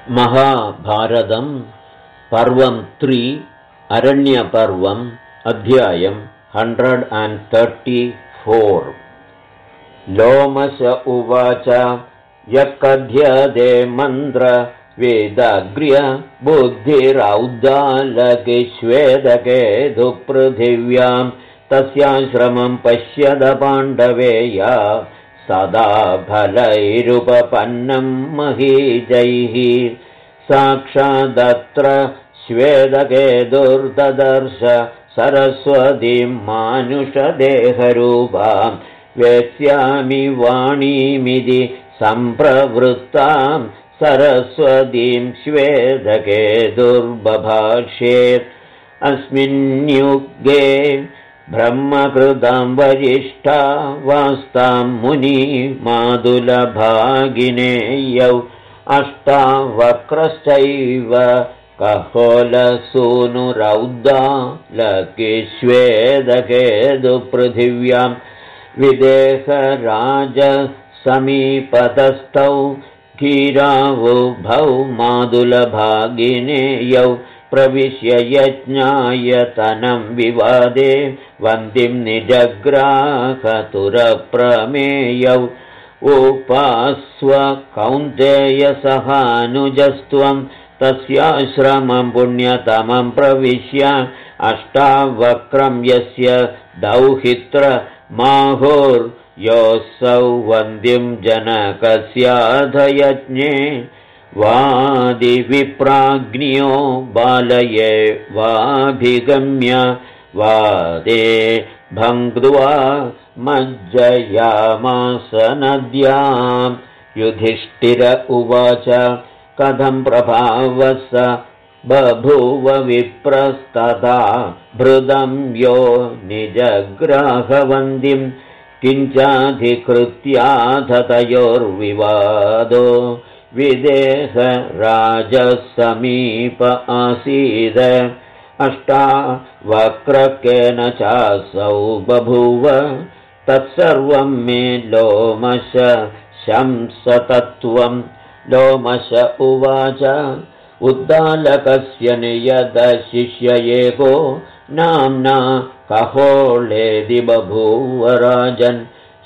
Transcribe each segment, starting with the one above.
महाभारतं पर्वं 3 अरण्यपर्वम् अध्यायं 134 लोमश उवाच यः कथ्यते मन्त्र वेदाग्र्य बुद्धिरौद्दालकिश्वेदकेतुपृथिव्यां तस्याश्रमं पश्यद पाण्डवेया सदा फलैरुपपन्नं महीजैः साक्षादत्र श्वेदकेतुर्ददर्श सरस्वतीं मानुषदेहरूपां वेत्स्यामि वाणीमिति सम्प्रवृत्तां सरस्वतीं श्वेदकेतुर्बभाषेत् अस्मिन्युगे ब्रह्मकृतां वरिष्ठा वास्तां मुनि मादुलभागिनेयौ अष्टावक्रश्चैव कहोलसूनुरौद्दालकिश्वेदकेतुपृथिव्यां विदेहराजसमीपतस्थौ क्षीरावुभौ मादुलभागिनेयौ प्रविश्य यज्ञायतनं विवादे वन्दिं निजग्राहतुरप्रमेयौ उपास्व कौन्तेयसहानुजस्त्वं तस्याश्रमं पुण्यतमं प्रविश्य अष्टावक्रं यस्य दौहित्र माहुर्योऽसौ वन्द्यं जनकस्याधयज्ञे वादिविप्राज्ञो बालये वाभिगम्य वादे भङ्क्त्वा मज्जयामास नद्यां युधिष्ठिर उवाच कथं प्रभावस बभूव विप्रस्तदा भृदं यो निजग्राहवन्दिं किञ्चाधिकृत्याथ तयोर्विवादो विदेहराजसमीप आसीद अष्टावक्रकेन चासौ बभूव तत्सर्वं मे लोमश शंसतत्वं लोमश उवाच उद्दालकस्य नियतशिष्य एको नाम्ना कहोलेदि बभूव राजन्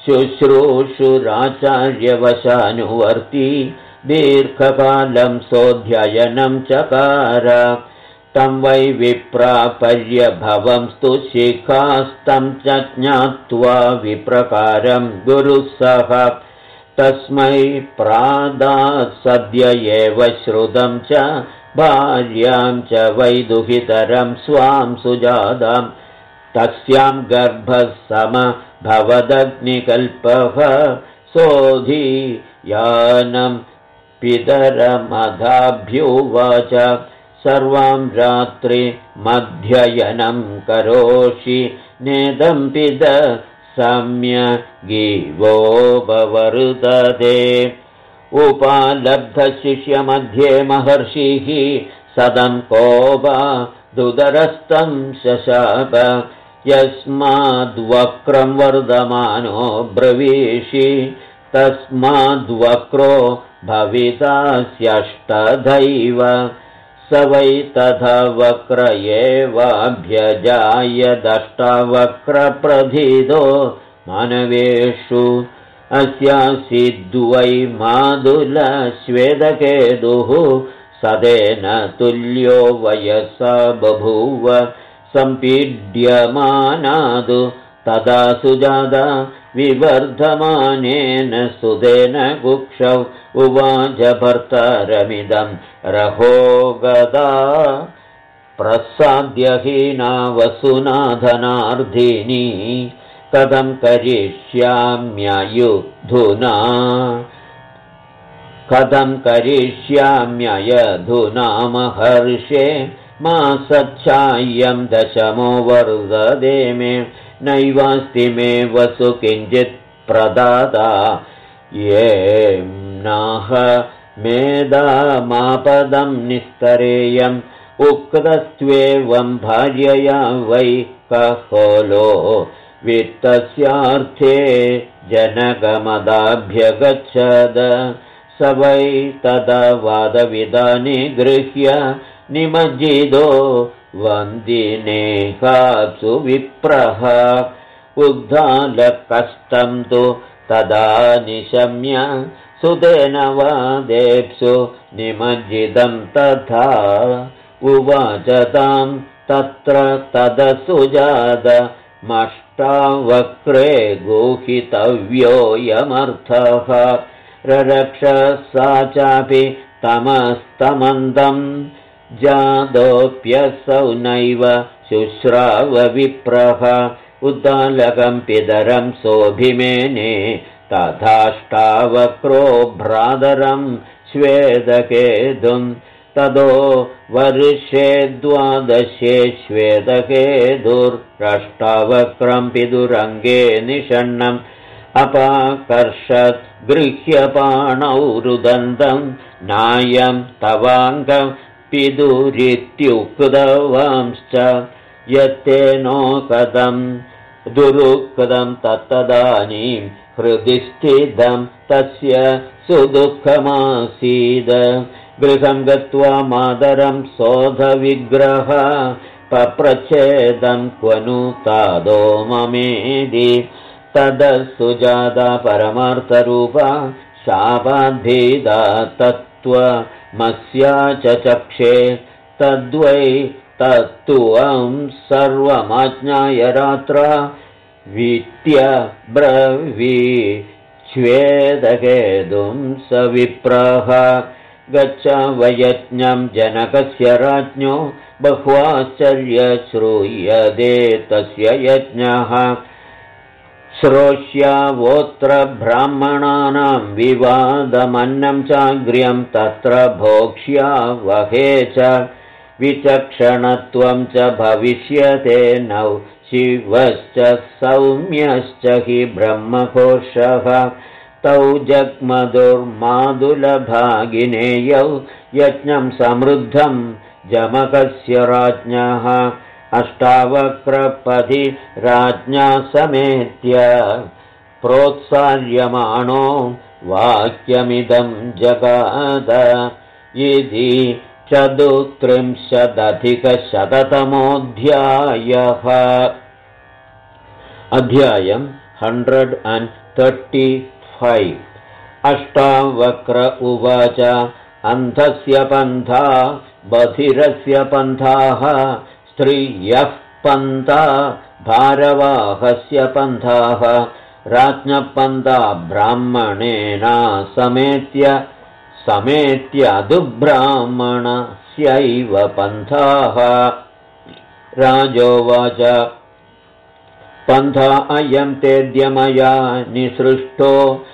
शुश्रूषुराचार्यवशानुवर्ती दीर्घकालं सोऽध्ययनं चकार तं वै विप्रापर्यभवंस्तु शिखास्तं च ज्ञात्वा विप्रकारं गुरुः सह तस्मै प्रादात् सद्य एव श्रुतं च भार्यां च वै दुहितरं स्वां सुजातां तस्यां गर्भः समभवदग्निकल्पः सोऽधीयानं पितरमधाभ्युवाच सर्वां रात्रिमध्ययनं करोषि नेदं पिद सम्यगीवोपवर्तते उपालब्धशिष्यमध्ये महर्षिः सदं कोपादुदरस्तं शशाप यस्माद्वक्रं वर्धमानो ब्रवीषि तस्माद्वक्रो भवितास्यष्टधैव स वै तथा वक्र एवाभ्यजायदष्टावक्रप्रथितो मानवेषु अस्यासीद्वै मादुलश्वेदकेतुः सदेन तुल्यो वयसा बभूव सम्पीड्यमानादु तदा सुजाता विवर्धमानेन सुतेन कुक्षौ उवाच भर्तारमिदं रहोगदा प्रसाद्यहीना वसुनाधनार्धिनी कथं करिष्याम्ययधुना महर्षे मा सच्छाय्यं दशमो वर्धते मे नैवास्ति मे वसु किञ्चित् प्रदाता ये नाह मेधामापदं निस्तरेयम् उक्तस्त्वेवं भार्यया वै कहोलो वित्तस्यार्थे जनकमदाभ्यगच्छद स वै तदवादविदानि गृह्य निमज्जितो वन्दिनेहाप्सु विप्रः उद्धालकष्टं तु तदा निशम्य सुतेन वादेप्सु निमज्जितं तथा उवाच तां तत्र तदसुजातमष्टावक्रे गुहितव्योऽयमर्थः ररक्ष सा चापि तमस्तमन्दं जातोऽप्यसौ नैव शुश्रावविप्रः उद्दालकं पितरं सोऽभिमेने तथाष्टावक्रो भ्रातरं श्वेतकेतुं ततो वर्षे 12 श्वेतकेतुरष्टावक्रं पितुरङ्गे निषण्णम् अपाकर्षत् गृह्यपाणौ रुदन्तं नायं तवाङ्गं पितुरित्युक्तवांश्च यत्तेनो कदं दुरुक्तं तत्तदानीं हृदि स्थितं तस्य सुदुःखमासीद गृहं गत्वा मातरं सोधविग्रह पप्रच्छेदं क्वनु तादो ममेदि तदसुजाता परमार्थरूपा शापाद्भीदा तत्त्वमस्या चक्षे तद्वै तत्त्वं सर्वमाज्ञाय रात्रा वित्य ब्रवीच्छ्वेदकेतुं स विप्रः गच्छ वयज्ञं जनकस्य राज्ञो बह्वाश्चर्य श्रूयते तस्य यज्ञः श्रोष्यावोऽत्र ब्राह्मणानां विवादमन्नं चाग्र्यं तत्र भोक्ष्या वहे च विचक्षणत्वं च भविष्यते नौ शिवश्च सौम्यश्च हि ब्रह्मघोषः तौ जग्मदुर्मादुलभागिनेयौ यज्ञं समृद्धं जमकस्य राज्ञः अष्टावक्रपदि राज्ञा समेत्य प्रोत्सार्यमाणो वाक्यमिदं जगाद इति 34,100तमोऽध्यायः अध्यायं 135 अष्टावक्र उवाच अन्धस्य पन्था बधिरस्य पन्थाः स्त्रियः पन्था भारवाहस्य पन्थाः राज्ञः पन्था ब्राह्मणेना समेत्यादुब्राह्मणस्यैव पन्थाः राजोवाच पन्था अयं तेद्य मया निसृष्टो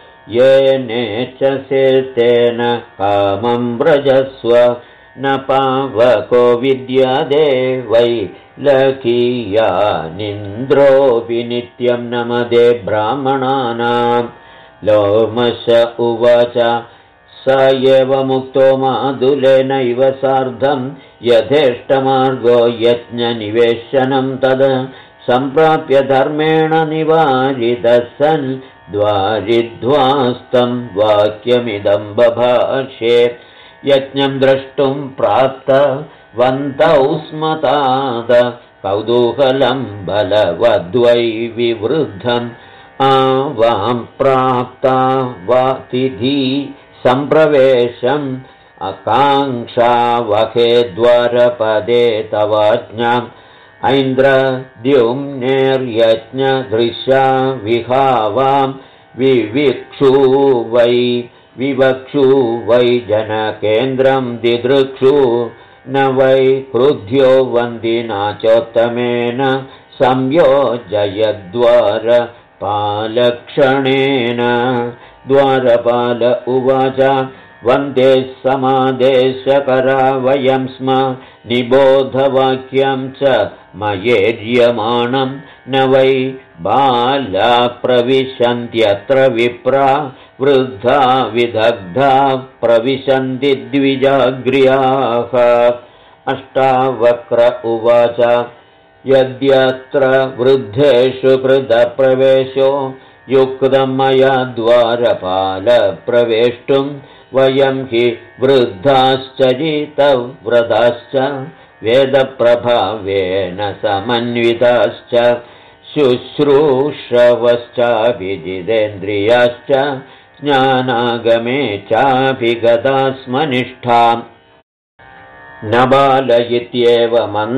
येनेच्छसेतेन कामं व्रजस्व न पावको विद्यादे वै लकीया निन्द्रोऽपि नित्यं नमदे ब्राह्मणानां लोमश उवाच स एव मुक्तो मादुलेनैव सार्धं यथेष्टमार्गो यज्ञनिवेशनं तद् सम्प्राप्य धर्मेण निवारितः सन् द्वारिध्वास्तं वाक्यमिदं बभाषे यज्ञं द्रष्टुं प्राप्तवन्तौ स्म ताद कौतूहलं बलवद्वै विवृद्धम् आवां प्राप्ता वातिथि सम्प्रवेशम् आकाङ्क्षावहे द्वारपदे तवाज्ञाम् ऐन्द्रद्युम्नेर्यज्ञदृशा विहावां विविक्षु वै जनकेन्द्रं दिदृक्षु न वै क्रुध्यो वन्दिना चोत्तमेन संयोजयद्वारपालक्षणेन द्वारपाल उवाच वन्दे समादेशकरा वयं स्म निबोधवाक्यं च मयेर्यमाणं न वै बाला प्रविशन्त्यत्र विप्रा वृद्धा विदग्धा प्रविशन्ति द्विजाग्र्याः अष्टावक्र उवाच यद्यत्र वृद्धेषु कृतप्रवेशो युक्तं मया द्वारपाल प्रवेष्टुं वयं हि वृद्धाश्चरितव्रताश्च वेदप्रभावेन समन्विताश्च शुश्रूषवश्चाभिजितेन्द्रियाश्च ज्ञानागमे चाभिगतास्मनिष्ठाम् न बाल इत्येव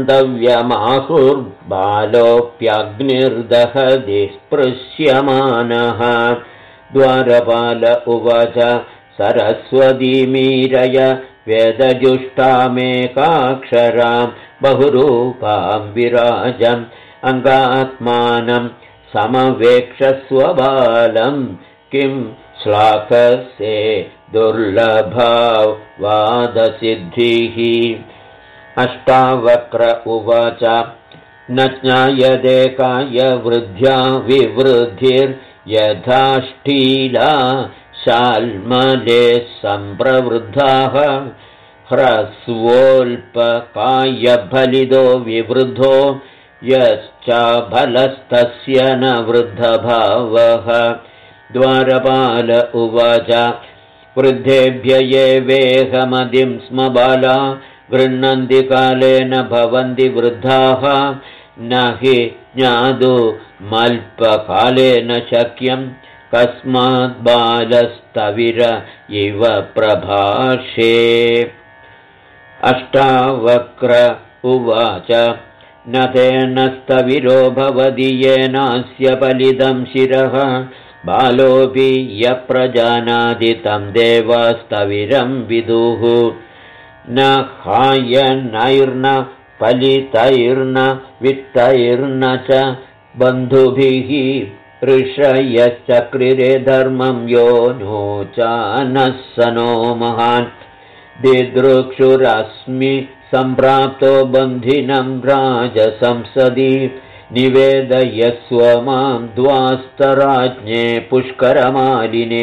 मन्तव्यमाहुर्बालोऽप्यग्निर्दहति स्पृश्यमानः द्वारपाल उवाच सरस्वतीमीरय वेदजुष्टामेकाक्षरां बहुरूपां विराजम् अङ्गात्मानं समवेक्षस्वबालं किं श्लाघसे दुर्लभावादसिद्धिः अष्टावक्र उवाच न ज्ञायते कायवृद्ध्या विवृद्धिर्यथाष्ठीला शाल्मले सम्प्रवृद्धाः ह्रस्वोऽल्पकायफलितो विवृद्धो यश्चाफलस्तस्य न वृद्धभावः द्वारपाल उवाच वृद्धेभ्य ये वेहमदिं स्म बाला गृह्णन्ति कालेन भवन्ति वृद्धाः न हि ज्ञातुमल्पकालेन शक्यं कस्माद्बालस्तविर इव प्रभाषे अष्टावक्र उवाच न तेन स्थविरो भवति येनास्य फलितं शिरः बालोऽपि यप्रजानाति तं देवास्तविरं विदुः न हायनैर्न फलितैर्न वित्तैर्न च बन्धुभिः ऋषयश्चक्रिरे धर्मं यो नो चानः स नो महान् दिदृक्षुरस्मि सम्प्राप्तो बन्धिनं राजसंसदि निवेदयस्व मां द्वास्तराज्ञे पुष्करमालिने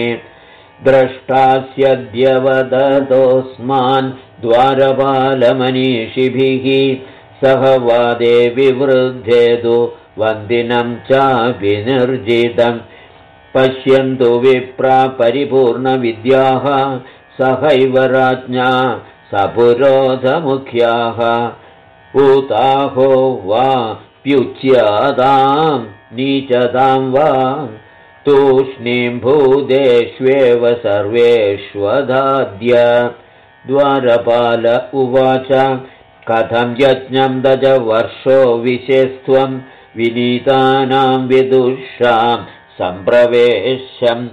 द्रष्टास्यद्यवदतोऽस्मान् द्वारपालमनीषिभिः सह वादे विवृद्धेदु वन्दिनं चाभिनिर्जितं पश्यन्तु विप्रा परिपूर्णविद्याः सहैव राज्ञा सपुरोधमुख्याः ऊताहो वा प्युच्यतां नीचतां वा तूष्णीं भूदेष्वेव सर्वेष्वधाद्य द्वारपाल उवाच कथं यज्ञं दजवर्षो विशेस्त्वं विनीतानां विदुषां सम्प्रवेश्यम्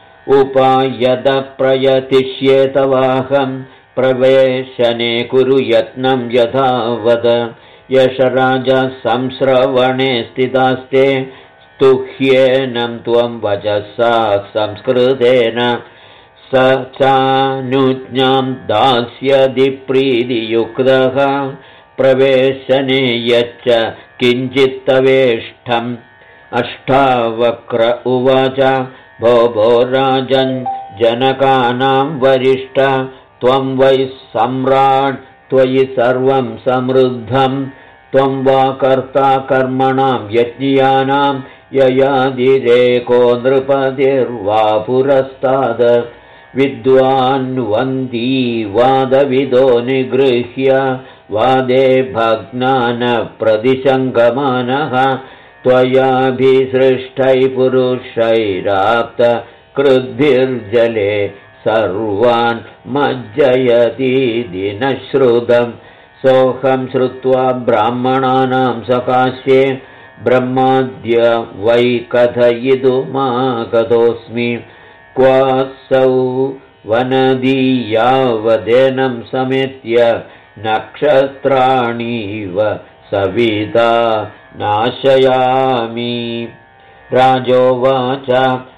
उपायदप्रयतिष्येतवाहं प्रवेशने कुरु यत्नं यथावद यशराजा संस्रवणे स्थितास्ते स्तुह्येनं त्वं वचसा संस्कृतेन स चानुज्ञां दास्यति प्रीतियुक्तः प्रवेशने यच्च किञ्चित्तवेष्टम् अष्टावक्र उवाच भो भो राजन् जनकानां वरिष्ठ त्वं वै सम्राट् त्वयि सर्वं समृद्धं त्वं वा कर्ता कर्मणां यज्ञियानां ययादिरेको नृपतिर्वा पुरस्ताद विद्वान् वन्दी वादविदो निगृह्य वादे भग्नान प्रतिशङ्गमानः त्वयाभिसृष्टै पुरुषैराप्त कृद्भिर्जले सर्वान् मज्जयति दिनश्रुतं सोऽहं श्रुत्वा ब्राह्मणानां सकाशे ब्रह्माद्य वै कथयितुमागतोऽस्मि क्वासौ वनदीयावदेनं समेत्य नक्षत्राणीव सविता नाशयामि राजोवाच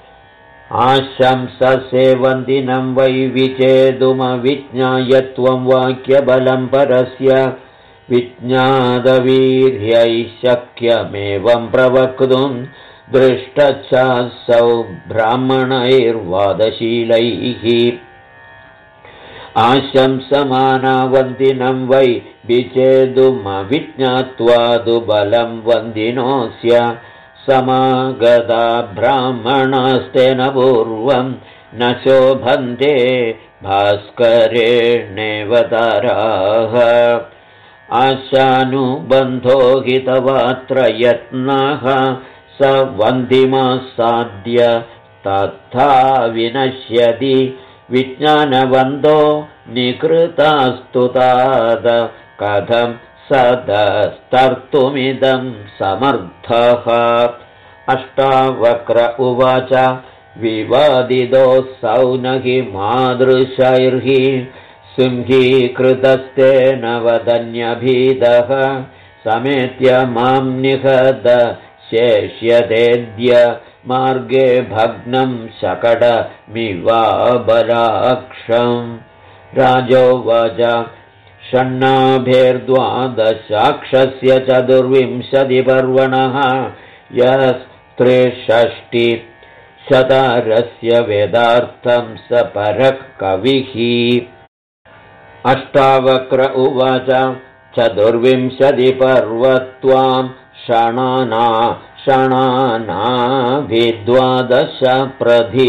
आशंससे वन्दिनं वै विचेदुमविज्ञाय त्वं वाक्यबलं परस्य विज्ञातवीर्यैः शक्यमेवं प्रवक्तुं दृष्टश्चासौ ब्राह्मणैर्वादशीलैः आशंसमानावन्दिनं वै विचेदुमविज्ञात्वादु बलं वन्दिनोऽस्य समागता ब्राह्मणास्तेन पूर्वं न शोभन्ते भास्करेणेवताराः आशानुबन्धो हितवात्र यत्नः स वन्दिमासाद्य तथा विनश्यति विज्ञानवन्तो निकृतास्तुताद कथं सदस्तर्तुमिदं समर्थः अष्टावक्र उवाच विवादितोऽसौ न हि मादृशैर्हि सिंहीकृतस्तेन वदन्यभीदः समेत्य मां निहद शेष्यतेऽद्य मार्गे भग्नं शकटमिवाबलाक्षम् राजोवाच षण्णाभेर्द्वादशाक्षस्य चतुर्विंशतिपर्वणः यस्त्रिषष्टिशतारस्य वेदार्थं स परः कविः अष्टावक्र उवाच चतुर्विंशतिपर्वत्वां षणानाभिद्वादश प्रधि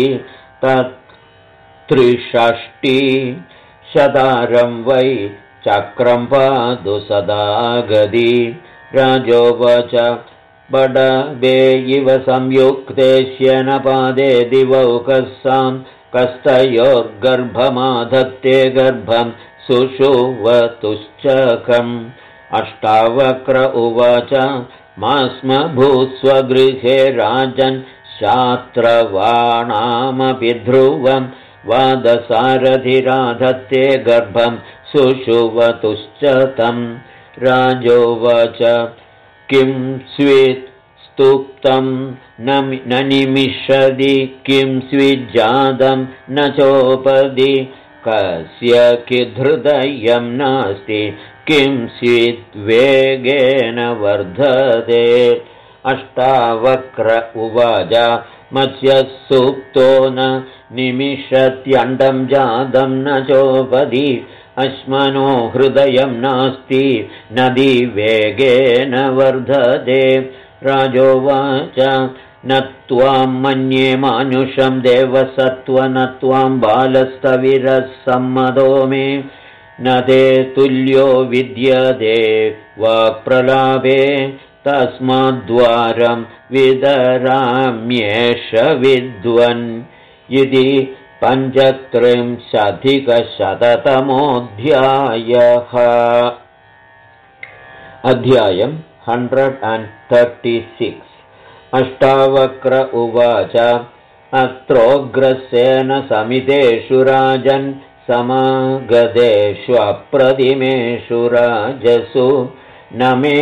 तत्त्रिषष्टिशतारं वै चक्रं पादु सदा गदी राजोवाच बडबे इव संयुक्ते श्यनपादे दिवौकस्सां कस्तयोर्गर्भमाधत्ते गर्भं सुषुवतुश्चकम् अष्टावक्र उवाच मा स्म भूस्वगृहे राजन् शात्रवाणामपि ध्रुवं वादसारथिराधत्ते गर्भं सुषुवतुश्च तं राजोवाच किं स्वित् स्तुप्तं न निमिषदि किं स्विज्जातं न चोपदि कस्य किद्धृदयं नास्ति किं स्वित् वेगेन वर्धते अष्टावक्र उवाच मत्स्यः सुप्तो न निमिषत्यण्डं जातं न चोपदि अश्मनो हृदयं नास्ति नदी वेगेन वर्धते राजोवाच न त्वां मन्ये मानुषं देवसत्त्व न त्वां बालस्तविरः सम्मतो मे न ते तुल्यो विद्यते वाक्प्रलापे तस्माद्वारं विदराम्येष विद्वन् इति 35-शततमोऽध्यायः अध्यायं 136 अष्टावक्र उवाच अत्रोग्रसेन समितेषु राजन् समागतेषु अप्रतिमेषु राजसु न मे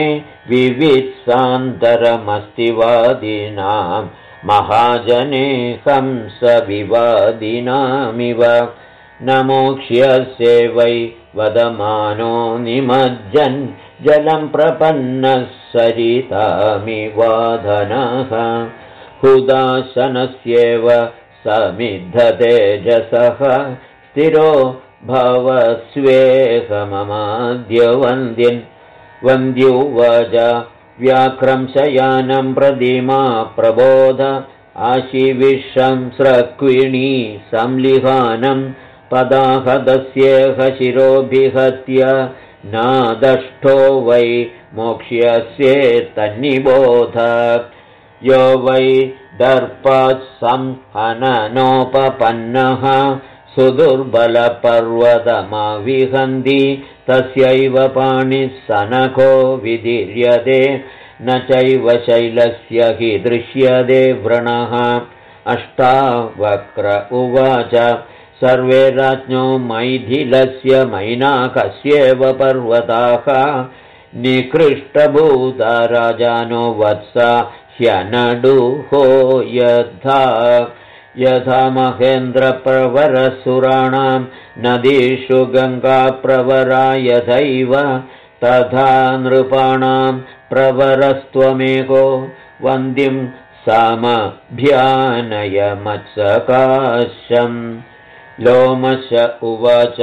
विवित्सान्तरमस्तिवादिनां महाजने हंसविवादिनामिव न मोक्ष्यसे वै वदमानो निमज्जन् जलं प्रपन्नः सरितामिवाधनः हुदाशनस्येव समिद्धतेजसः स्थिरो भवस्वेहममाद्यवन्द्यन् वन्द्युवाच व्याक्रंशयानं प्रतिमा प्रबोध आशिविषं स्रक्विणी संलिहानं पदाहदस्येह शिरोभिहत्य नादष्टो वै मोक्ष्यस्येतन्निबोध यो वै दर्पात् संहननोपपन्नः सुदुर्बलपर्वतमविहन्ति तस्यैव पाणिः सनखो विदीर्यते न चैव शैलस्य हि दृश्यते व्रणः अष्टावक्र उवाच सर्वे राज्ञो मैथिलस्य मैनाकस्येव पर्वताः निकृष्टभूता राजानो वत्सा ह्यनडुहो यथा महेन्द्रप्रवरसुराणां नदीषु गङ्गाप्रवरा यथैव तथा नृपाणां प्रवरस्त्वमेको वन्दिं समभ्यानय मत्सकाशम् लोमश उवाच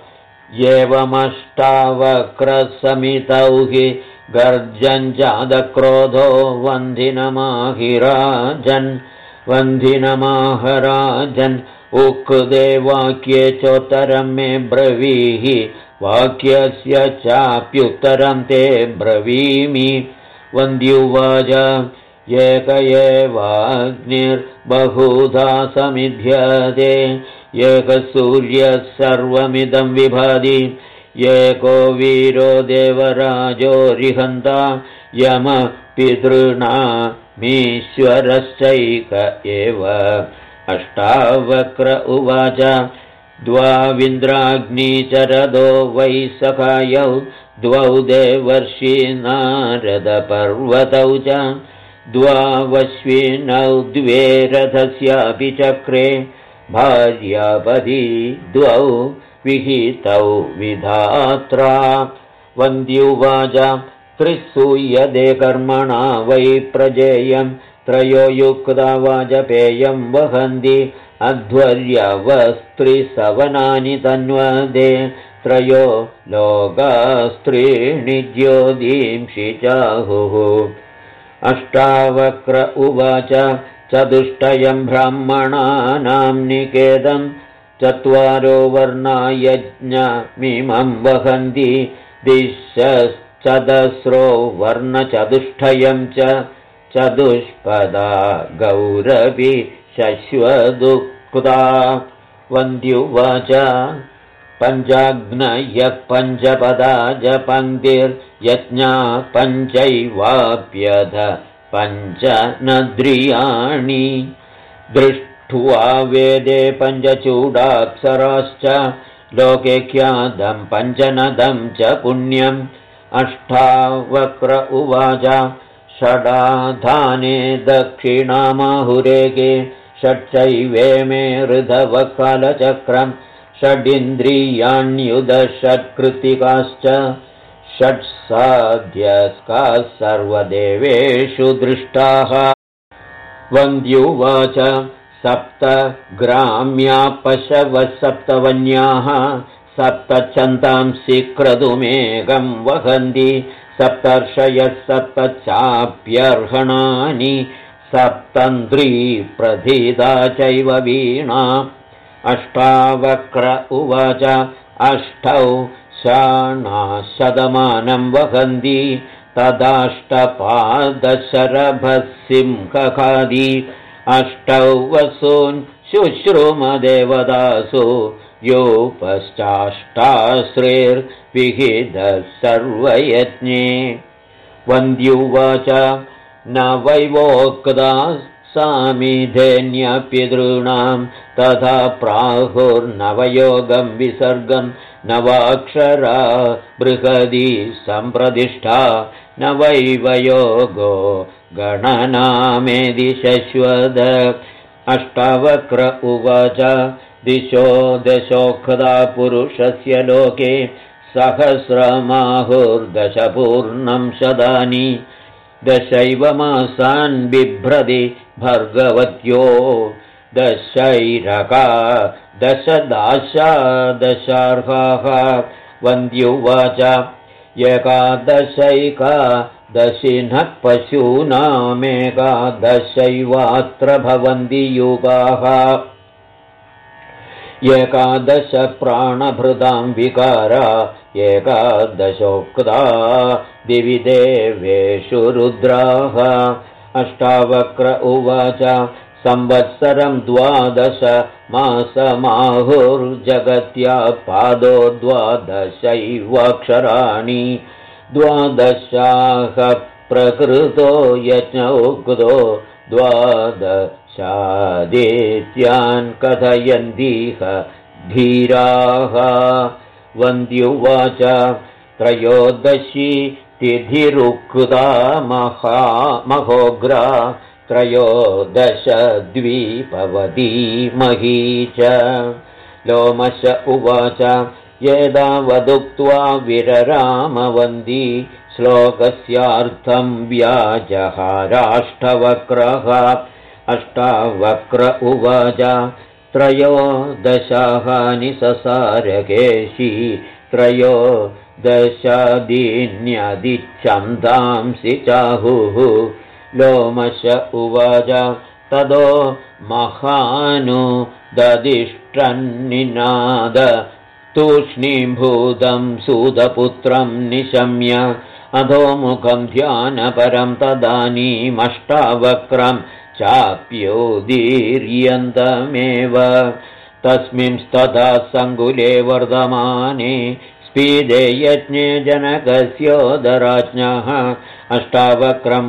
एवमष्टावक्रसमितौ हि गर्जञ्जातक्रोधो वन्दिनमाहिराजन् उक्ते वाक्ये चोत्तरं मे ब्रवीहि वाक्यस्य चाप्युत्तरं ते ब्रवीमि। वन्द्युवाच एक एवाग्निर्बहुधा समिध्यते एकसूर्यः सर्वमिदं विभाति एको वीरो देवराजोरिहन्ता यमपितॄणामीश्वरश्चैक एव। अष्टावक्र उवाच द्वाविन्द्राग्निचरदो वै सखायौ द्वौ देवर्षि नारदपर्वतौ च द्वावश्विनौ द्वे रथस्यापि चक्रे भार्यापदी द्वौ विहितौ विधात्रा। वन्द्युवाच त्रिसूयदे कर्मणा वै प्रजेयं त्रयो युक्ता वाजपेयं वहन्ति अध्वर्यवस्त्रिसवनानि तन्वदे त्रयो लोकास्त्रीणि ज्योतिंषि चाहुः। अष्टावक्र उवाच चतुष्टयं ब्राह्मणानां निकेतं चत्वारो वर्णा यज्ञमिमं वहन्ति दिशश्चतस्रो वर्णचतुष्टयं च चतुष्पदा गौरवी शश्वदुक्ता। वन्द्युवाच पञ्चाग्नयः पञ्चपदा च पङ्क्तिर्यज्ञा पञ्चैवाप्यथ पञ्चनद्रियाणि दृष्ट्वा वेदे पञ्चचूडाप्सराश्च लोके ख्यातं पञ्चनदं च पुण्यम्। अष्टावक्र उवाच षडाधाने दक्षिणामाहुरेके षट्चैवेमे ऋधवः कालचक्रम् षडिन्द्रियाण्युदषट्कृतिकाश्च षट्साध्यस्काः सर्वदेवेषु दृष्टाः। वन्द्युवाच सप्त ग्राम्या पशवः सप्तवन्याः सप्त छन्दांसि क्रतुमेकं वहन्ति सप्तर्षयः सप्त चाप्यर्हणानि सप्तन्द्री प्रथिता चैव वीणा। अष्टावक्र उवाच अष्टौ शाणाशतमानं वहन्ति तदाष्टपादशरभः सिंहखादी अष्टौ वसून् शुश्रुमदेवदासु योपश्चाष्टाश्रेर्विहितः सर्वयज्ञे। वन्द्युवाच न वैवोक्ता सामिधेन्यपितॄणां तथा प्राहुर्नवयोगं विसर्गं नवाक्षरा बृहदी सम्प्रतिष्ठा न वैवयोगो गणनामेदि शश्वत। अष्टावक्र उवाच दिशो दशोक्ता पुरुषस्य लोके सहस्रमाहुर्दशपूर्णं शतानि दशैव मासान् बिभ्रति भर्गवत्यो दशैरका दशदाशा दशार्हाः। वन्द्युवाच एकादशैकादशिनः पशूनामेकादशैवात्र भवन्ति युगाः एकादश प्राणभृतां विकारा एकादशोक्ता दिवि देवेषु रुद्राः। अष्टावक्र उवाच संवत्सरं 12 मासमाहुर्जगत्या पादो 12 द्वादशाः प्रकृतो यज्ञोक्तो 12 कथयन्तीह धीराः। वन्द्युवाच त्रयोदशी तिथिरुक्ता महोग्रा 13 द्विपवती मही च। लोमश उवाच एतावदुक्त्वा विररामवन्दी श्लोकस्यार्थं व्याजहाराष्टवक्रः। अष्टावक्र उवाच 13 ससारकेशी 13 छन्दांसि चाहुः। लोमश उवाच ततो महानुददिष्टन्निनाद तूष्णीभूतं सूतपुत्रं निशम्य अधोमुखं ध्यानपरं तदानीमष्टावक्रं चाप्योदीर्यन्तमेव तस्मिंस्तथा सङ्कुले वर्धमाने स्पीदे यज्ञे जनकस्योदराज्ञः अष्टावक्रं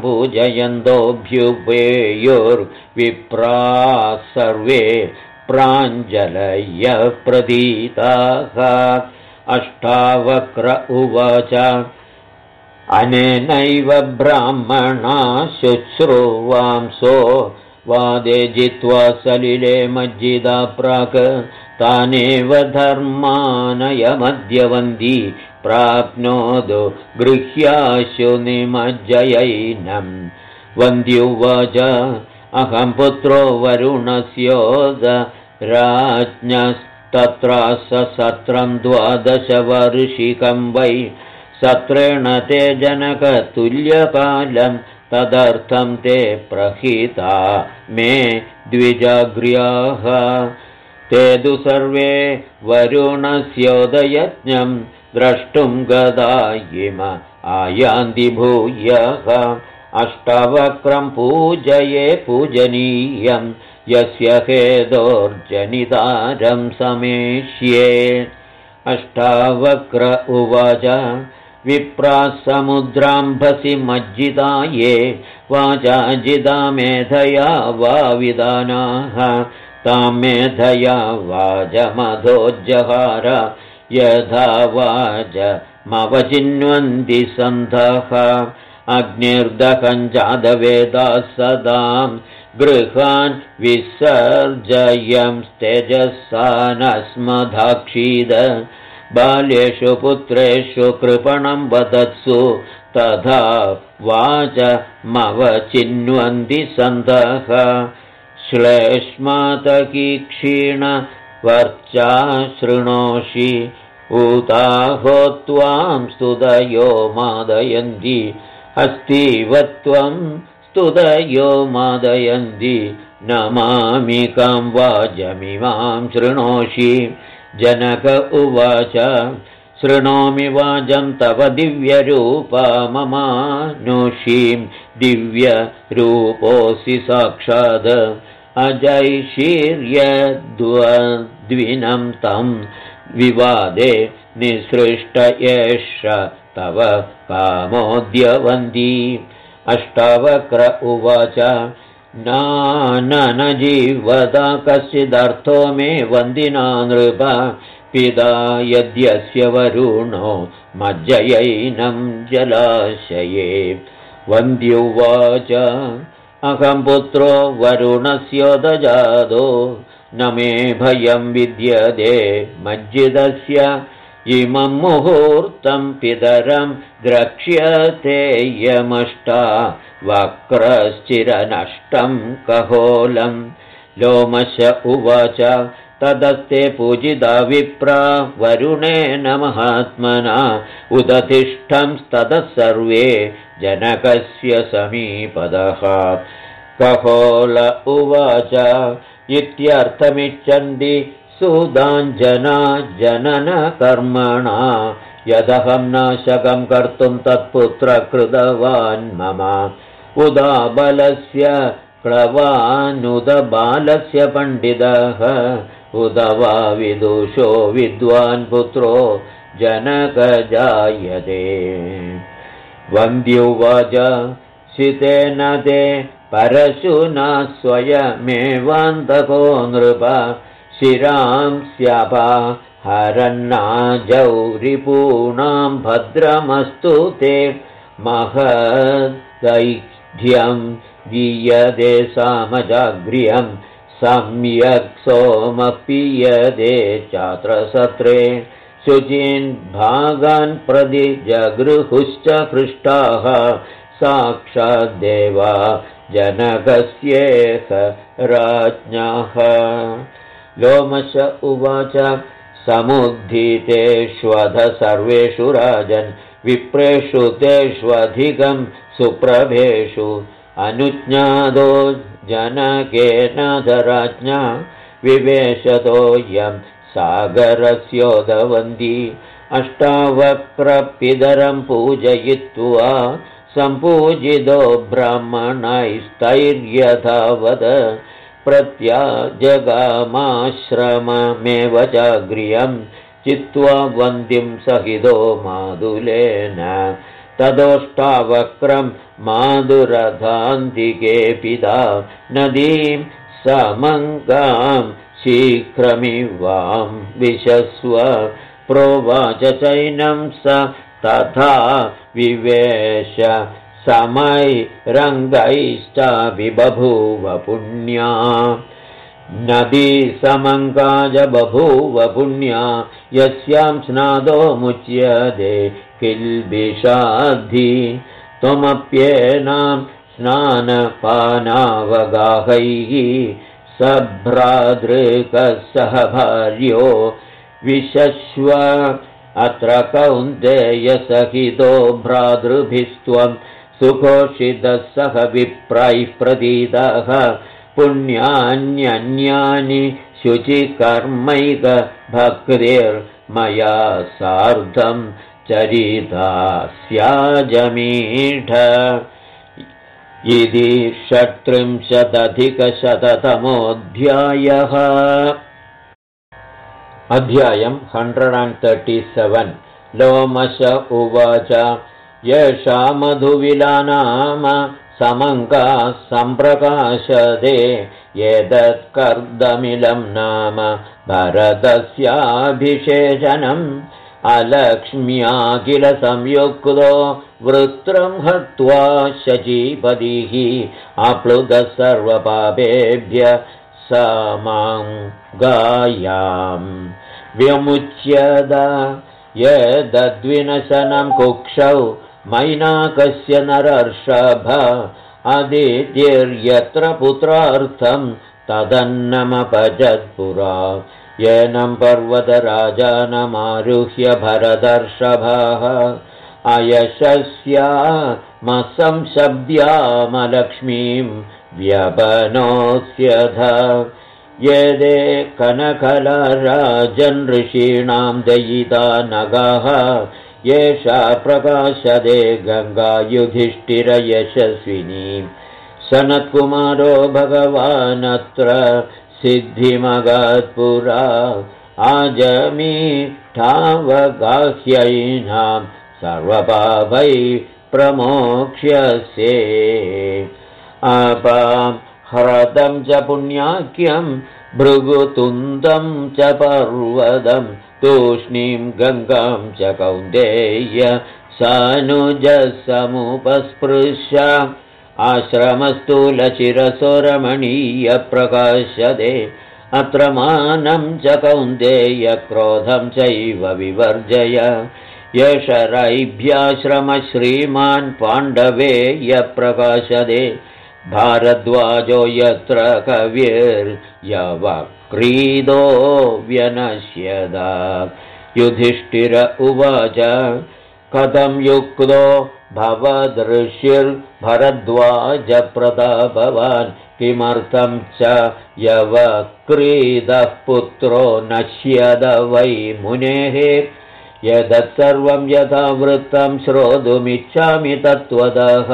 पूजयन्तोऽभ्युपेयोर्विप्राः सर्वे प्राञ्जलयः प्रदीताः। अष्टावक्र उवाच अनेनैव ब्राह्मणा शुश्रुवांसो वादे जित्वा सलिले मज्जिदा प्राक् तानेव धर्मानयमद्यवन्दी प्राप्नोदु गृह्याशु निमज्जयैनं। वन्द्युवाच अहं पुत्रो वरुणस्योदराज्ञस्तत्रा सत्रं 12 वर्षिकं वै सत्रेण ते जनकतुल्यकालं तदर्थं ते प्रहिता मे द्विजाग्र्याः। ते तु सर्वे वरुणस्योदयज्ञं द्रष्टुं गदा इम आयान्ति भूयः। अष्टावक्रं पूजये पूजनीयं यस्य हेतोर्जनितारं समेष्ये। अष्टावक्र उवाच विप्राः समुद्राम्भसि मज्जिता ये वाचाजिदा मेधया वा विदानाः तां मेधया वाजमधोज्जहार यथा वाजमवचिन्वन्ति सन्धः। अग्निर्दहञ्जातवेदाः सदां गृहान् विसर्जयंस्तेजसा नस्मधाक्षीद बाल्येषु पुत्रेषु कृपणं वदत्सु तथा वाचमवचिन्वन्ति सन्तः। श्लेष्मातकी क्षीणवर्चा शृणोषि ऊताहो त्वां स्तुतयो मादयन्ति हस्तीवत्वं स्तुतयो मादयन्ति नमामिकां वाजमिमां शृणोषि। जनक उवाच शृणोमि वाजं तव दिव्यरूपा ममानुषीं दिव्यरूपोऽसि साक्षात् अजैशीर्यद्वद्विनं तं विवादे निसृष्ट एष तव कामोद्यवन्ती। अष्टावक्र उवाच नानजीवता कश्चिदर्थो मे वन्दिना नृप पिता यद्यस्य वरुणो मज्जयैनं जलाशये। वन्द्युवाच अहं पुत्रो वरुणस्योदजातो न मे भयं विद्यते मज्जिदस्य इमं मुहूर्तं पितरं द्रक्ष्यते यमष्टा वक्रश्चिरनष्टं कहोलं। लोमश उवाच तदस्ते पूजिता विप्रा वरुणेन महात्मना उदतिष्ठंस्ततः सर्वे जनकस्य समीपदः। कहोल उवाच इत्यर्थमिच्छन्ति सुदाञ्जना जननकर्मणा यदहं नाशकं कर्तुं तत्पुत्र कृतवान् मम उदाबलस्य क्लवानुदबालस्य पण्डितः उद वा विदुषो विद्वान् पुत्रो जनकजायते। वन्द्युवाच शितेन ते परशुना स्वयमेवान्तको नृप शिरां स्यापहरन्नाजौ रिपूणां भद्रमस्तु ते महदैढ्यं गीयते सामजाग्र्यं सम्यक् सोमपीयते चात्रसत्रे शुचीन् भागान् प्रति जगृहुश्च पृष्टाः साक्षाद्देवा जनकस्येह राज्ञः। लोमश उवाच समुद्धितेष्वध सर्वेषु राजन् विप्रेषु तेष्वधिकं सुप्रभेषु अनुज्ञातो जनकेन राज्ञा विवेशतोऽयं सागरस्योदवन्दी अष्टावक्रपितरं पूजयित्वा सम्पूजितो ब्राह्मणैस्तैर्यथावद प्रत्याजगामाश्रममेव चागृहं चित्वा वन्द्यं सहितो मादुलेन तदोष्टावक्रं मादुरथान्तिके पिता नदीं समङ्गां शीघ्रमिवां विशस्व प्रोवाच चैनं स तथा विवेश समैरङ्गैश्चाभिबभूव पुण्या नदी समङ्गाय बभूव पुण्या यस्यां स्नादो मुच्यते किल्बिषाद्धि त्वमप्येनां स्नानपानावगाहैः सभ्रातृकः सह भार्यो विशस्व अत्र कौन्तेयसहितो भ्रातृभिस्त्वं सुघोषितः सह विप्रैः प्रतीतः पुण्यान्यन्यानि शुचिकर्मैकभक्तिर्मया सार्धं चरिता स्याजमीढ इति 36अधिकशततमोऽध्यायः। अध्यायं 137। लोमश उवाच येषा मधुविला नाम समङ्गा सम्प्रकाशते एतत्कर्दमिलं नाम भरतस्याभिषेचनम् अलक्ष्म्या किल संयुक्तो वृत्रं हत्वा शचीपतिः आप्लुतः सर्वपापेभ्य समङ्गायां व्यमुच्यत यद्विनशनं कुक्षौ मैनाकस्य नरर्षभ अदितिर्यत्र पुत्रार्थं तदन्नमपजत्पुरा येनं पर्वतराजानमारुह्य भरतर्षभः अयशस्यामसंशब्द्यामलक्ष्मीं व्यपनोऽस्यथ यदे कनकलराजन् ऋषीणां दयिता नगः येषा प्रकाशदे गङ्गा युधिष्ठिरयशस्विनी सनत्कुमारो भगवानत्र सिद्धिमगत्पुरा आजमीठावगाह्यैनां सर्वपापै प्रमोक्ष्यसे अपां ह्रदं च पुण्याख्यं भृगुतुन्दं च पर्वतं तूष्णीं गङ्गां च कौन्तेय सानुजसमुपस्पृश्य आश्रमस्थूलशिरसो रमणीयप्रकाशते अत्र मानं च कौन्तेय क्रोधं चैव विवर्जय येष रैभ्याश्रमः श्रीमान् पाण्डवेयप्रकाशते भारद्वाजो यत्र कविर्यवक्रीदो व्यनश्यत युधिष्ठिर उवाच कथं युक्तो भवदृशिर्भरद्वाजप्रतापवान् किमर्थं च यवक्रीदः पुत्रो नश्यद वै मुनेः यदत्सर्वं यथा वृत्तं श्रोतुमिच्छामि तत्त्वतः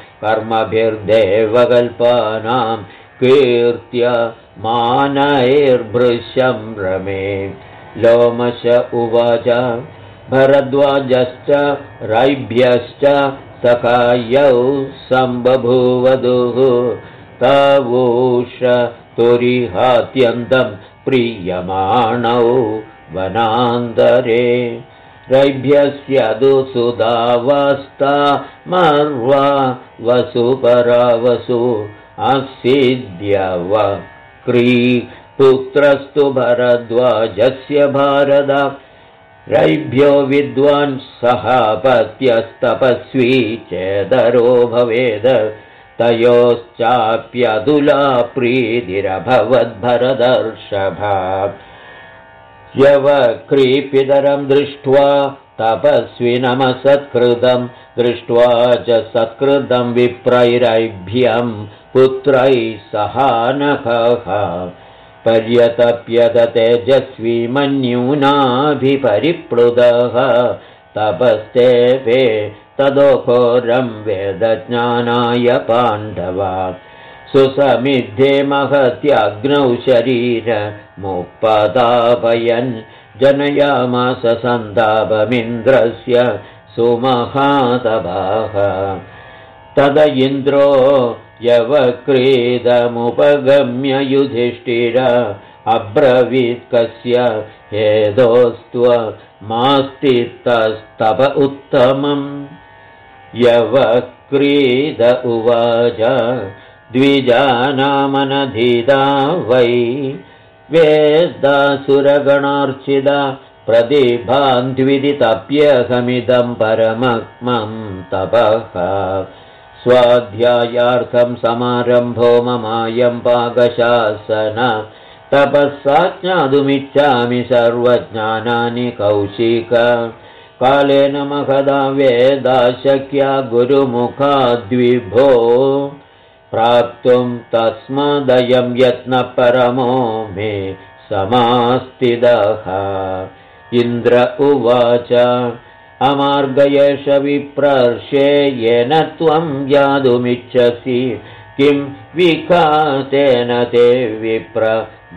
कर्मभिर्देवकल्पानां कीर्त्य मानैर्भृशं रमे लोमश उवाच भरद्वाजश्च रैभ्यश्च सखायौ सम्बभूवधुः तावूष तुरिहात्यन्तं प्रीयमाणौ वनान्तरे रैभ्यस्य दुसुधावस्ता मर्वा वसुपरावसु असिद्यवक्री पुत्रस्तु भरद्वाजस्य भारत रैभ्यो विद्वान् सहापत्यस्तपस्वी चेदरो भवेद तयोश्चाप्यदुला प्रीतिरभवद्भरतर्षभ यवक्रीपितरं दृष्ट्वा तपस्विनमसत्कृतं दृष्ट्वा च सत्कृतं विप्रैरैभ्यं पुत्रैः सहानखः पर्यतप्यत तेजस्वी मन्यूनाभिपरिप्लुतः तपस्तेपे तदो घोरं वेदज्ञानाय पाण्डवा सुसमिद्धे महत्याग्नौ शरीरमुपदापयन् जनयामास सन्तापमिन्द्रस्य सुमहातपः तद इन्द्रो यवक्रीदमुपगम्य युधिष्ठिर अब्रवीत् कस्य हेतोस्त्वमास्तितस्तप उत्तमम् यवक्रीद उवाच द्विजानामनधीता वै वेदासुरगणार्चिता प्रतिभान्विदितप्यहमिदं परमक्मं तपः स्वाध्यायार्थं समारम्भो ममायं पाकशासन तपःसा ज्ञातुमिच्छामि सर्वज्ञानानि कौशिक कालेन महदा वेदा शक्या गुरुमुखाद्विभो प्राप्तुं तस्मदयं यत्नपरमो मे समास्तिदः इन्द्र उवाच अमार्गयेष विप्रर्षे येन त्वं यातुमिच्छसि किं विखातेन ते विप्र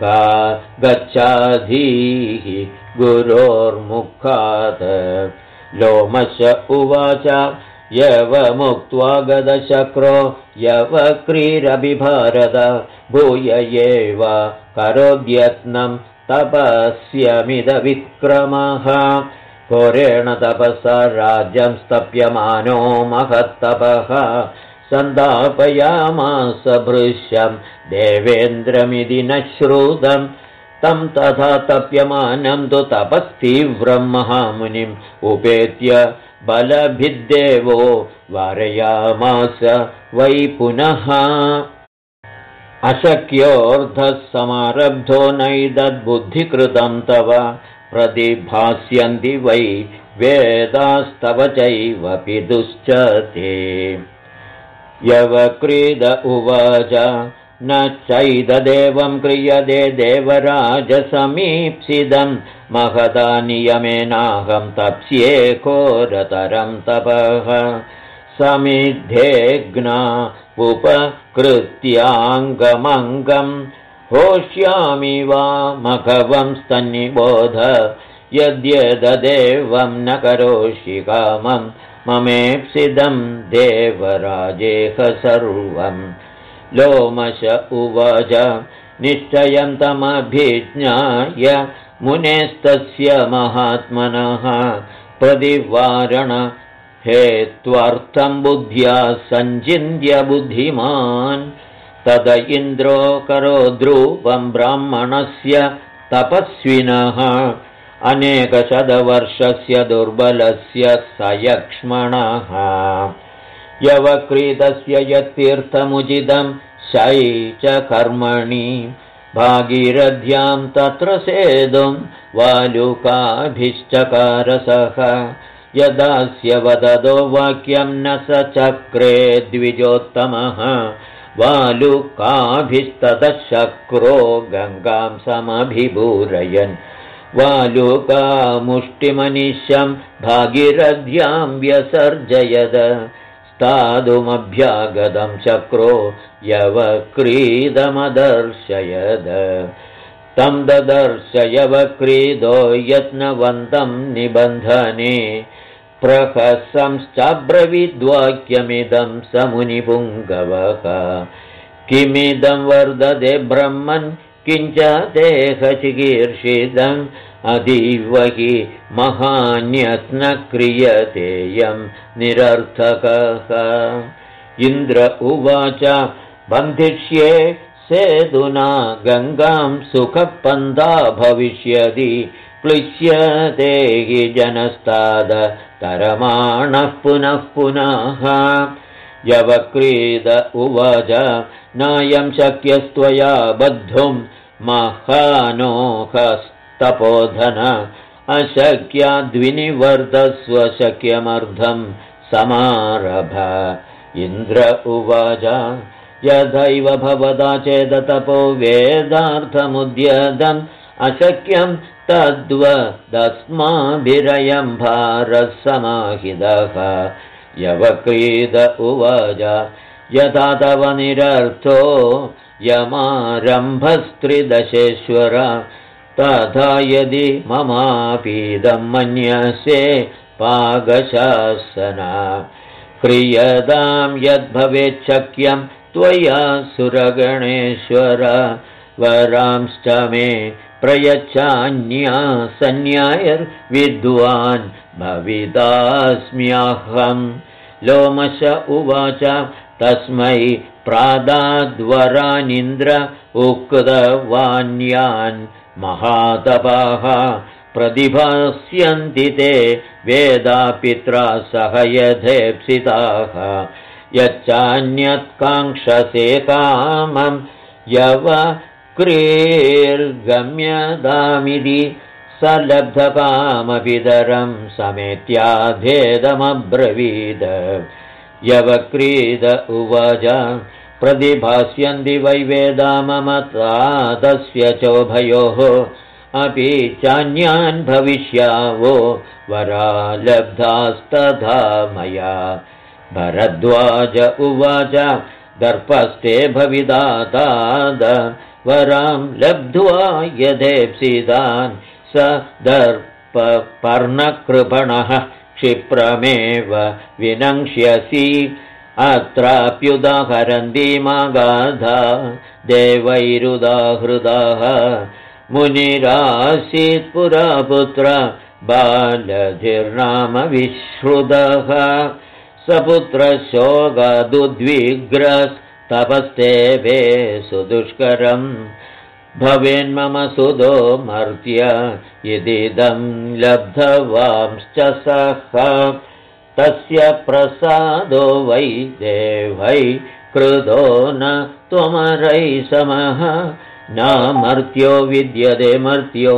गच्छाधीः गुरोर्मुखात् लोमश उवाच यवमुक्त्वा गदशक्रो यवक्रीरभिभारत भूय एव करोद्यत्नं तपस्यमिदविक्रमः घोरेण तपसा राज्यं स्तप्यमानो महत्तपः सन्तापयामास भृश्यं देवेन्द्रमिति न श्रुतं तं तथा तप्यमानं तु तपस्तीव्रं महामुनिम् उपेत्य बलभिद्देवो वारयामास वै पुनः अशक्योऽर्धः समारब्धो नैतद्बुद्धिकृतं तव प्रतिभास्यन्ति वै वेदास्तव चैव पितुश्च ते यवक्रीद उवाच न चैददेवं क्रियते देवराजसमीप्सितं महता नियमेनाहं तप्स्ये घोरतरं तपः समिद्धेऽग्ना उपकृत्याङ्गमङ्गं होष्यामि वा मघवं स्तन्निबोध यद्यदेवं न करोषि कामं ममेप्सिदं देवराजेह सर्वम् लोमश उवाच निश्चयं तमभिज्ञाय मुनेस्तस्य महात्मनः प्रतिवारण हेत्वर्थं बुद्ध्या सञ्चिन्त्य बुद्धिमान् तद इन्द्रो करोद्रूपं ब्राह्मणस्य तपस्विनः अनेकशतवर्षस्य दुर्बलस्य सयक्ष्मणः यवक्रीतस्य यत्तीर्थमुचितं शैच कर्मणि भागीरथ्यां तत्र सेदुं वालुकाभिश्चकारसः यदास्य वदतो वाक्यं न स चक्रे द्विजोत्तमः वालुकाभिस्ततः शक्रो गङ्गां समभिभूरयन् वालुकामुष्टिमनिशं भागीरथ्यां व्यसर्जयद तादुमभ्यागतं चक्रो यवक्रीदमदर्शयद तं ददर्श यवक्रीदो यत्नवन्तं निबन्धने प्रहसंश्चाब्रवीद्वाक्यमिदं स मुनिपुङ्गवः किमिदं वर्धते ब्रह्मन् किञ्च देहचिकीर्षितम् अतीव हि महान्यत्न क्रियतेयं निरर्थकः इन्द्र उवाच बन्धिष्ये सेदुना गङ्गां सुखपन्था भविष्यति क्लिश्यते हि जनस्ताद तरमाणः पुनः पुनः यवक्रीद उवाच नायं शक्यस्त्वया बद्धुं महानोहस्तपोधन अशक्याद्विनिवर्धस्व शक्यमर्धं समारभ। इन्द्र उवाच यथैव भवदा चेदतपो वेदार्थमुद्यतम् अशक्यं तद्वदस्माभिरयं भारसमाहितः। यवक्रीद उवाच यथा तव निरर्थो यमारम्भस्त्रिदशेश्वर तथा यदि ममापीदं मन्यसे पाकशासन। क्रियतां यद्भवेच्छक्यं त्वया सुरगणेश्वर वरांश्च मे प्रयच्छान्यासन्यायर्विद्वान् भवितास्म्यहम्। लोमश उवाच तस्मै प्रादाद्वरानिन्द्र उक्तवान्यान् महातपाः प्रतिभास्यन्ति ते वेदा पित्रा सह यथेप्सिताः। यच्चान्यत्काङ्क्षसे कामं यवक्रीर्गम्यतामिति स लब्धकामपितरं समेत्याधेदमब्रवीद। यवक्रीद उवाच प्रतिभास्यन्ति वै वेदा मम तादस्य चोभयोः अपि चान्यान् भविष्यावो वरा लब्धास्तथा मया। भरद्वाज उवाच दर्पस्ते भविदाताद वरां लब्ध्वा यथेप्सितान् स दर्पपर्णकृपणः क्षिप्रमेव विनङ्क्ष्यसि। अत्राप्युदाहरन्ति मा गाधा देवैरुदाहृदाः। मुनिरासीत् पुरा पुत्र बालधिर्नाम विश्रुतः। सपुत्रशोकादुद्विग्रस्तपस्तेभे सुदुष्करम् भवेन्मम सुदो मर्त्य यदिदं लब्धवांश्च सः। तस्य प्रसादो वै देवै कृतो न त्वमरै समः। नामर्त्यो विद्यते मर्त्यो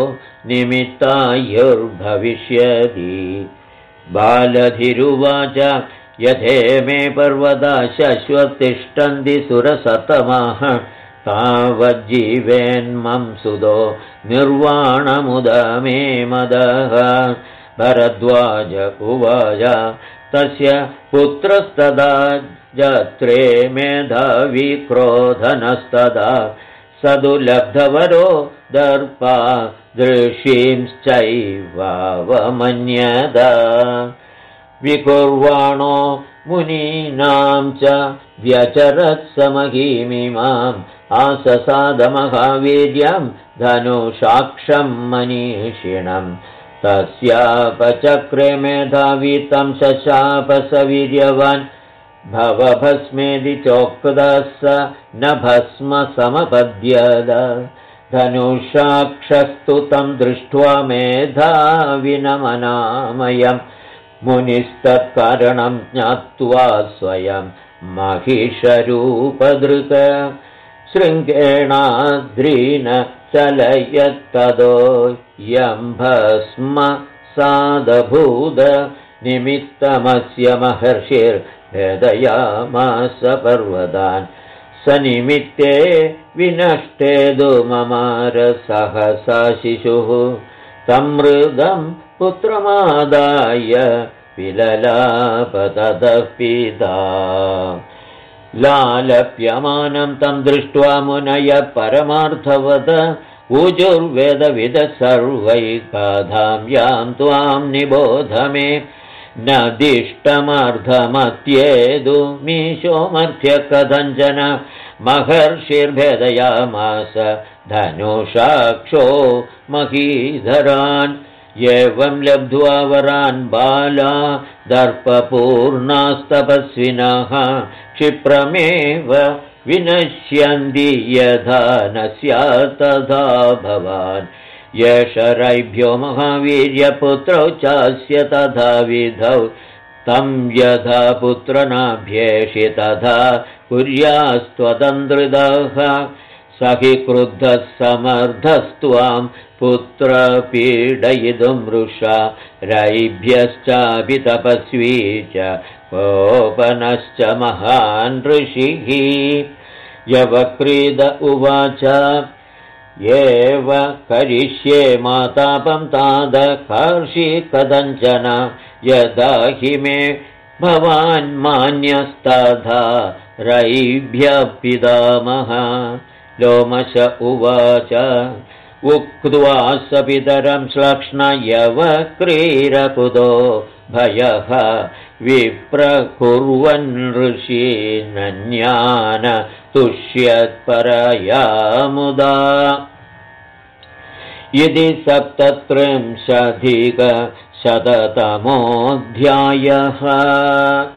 निमित्तायुर्भविष्यति। बालधिरुवाच यथेमे पर्वता शश्वतिष्ठन्ति सुरसतमाः तावज्जीवेन्मं सुदो निर्वाणमुदमे मदः। भरद्वाज उवाच तस्य पुत्रस्तदा जत्रे मेधावी क्रोधनस्तदा स तु लब्धवरो दर्पा दृशींश्चैवावमन्यत। विकुर्वाणो मुनीनां च व्यचरत्समहीमिमाम् आससादमहावीर्यं धनुषाक्षं मनीषिणम्। तस्यापचक्रे मेधावी तं शशाप स वीर्यवान् भवभस्मेदि चोक्तः स न भस्म समपद्यत। धनुषाक्षस्तु तं दृष्ट्वा मेधाविनमनामयम् मुनिस्तत्कारणं ज्ञात्वा स्वयं महिषरूपदृक्। शृङ्गेणाद्रीन चलयत्तदो यं भस्म सादभूद निमित्तमस्य महर्षिर्भेदयामास पर्वतान्। स निमित्ते विनष्टे दुममार सहसा शिशुः तं मृदं पुत्रमादाय विललाप ततः पिता। लालप्यमानं तं दृष्ट्वा मुनयः परमार्थवद ऊजुर्वेदविदः सर्वैः गाधां यां त्वां निबोध मे। न दिष्टमर्धमत्येदुमीशोमर्थ्य कथञ्चन महर्षिर्भेदयामास धनुषाक्षो महीधरान्। एवं लब्ध्वा वरान् बाला दर्पपूर्णास्तपस्विनः क्षिप्रमेव विनश्यन्ति यथा न स्यात् तथा भवान्। यशरैभ्यो महावीर्यपुत्रौ चास्य तथा विधौ तं यथा पुत्रनाभ्येषि तथा कुर्यास्त्वतन्द्रितः। स हि क्रुद्धः समर्थस्त्वां पुत्रपीडयितुं वृषा रैभ्यश्चापि तपस्वी च कोपनश्च महान् ऋषिः यवक्रीद उवाच एव करिष्ये मातापं तादकर्षि कथञ्चन यदा हि मे भवान् मान्यस्तथा रैभ्यः पितामह लोमश उवाच उक्त्वा स पितरं श्लक्ष्णयवक्रीरकुतो भयः विप्रकुर्वन् ऋषीनन्यान् तुष्यत्परया मुदा इति 37 शततमोऽध्यायः।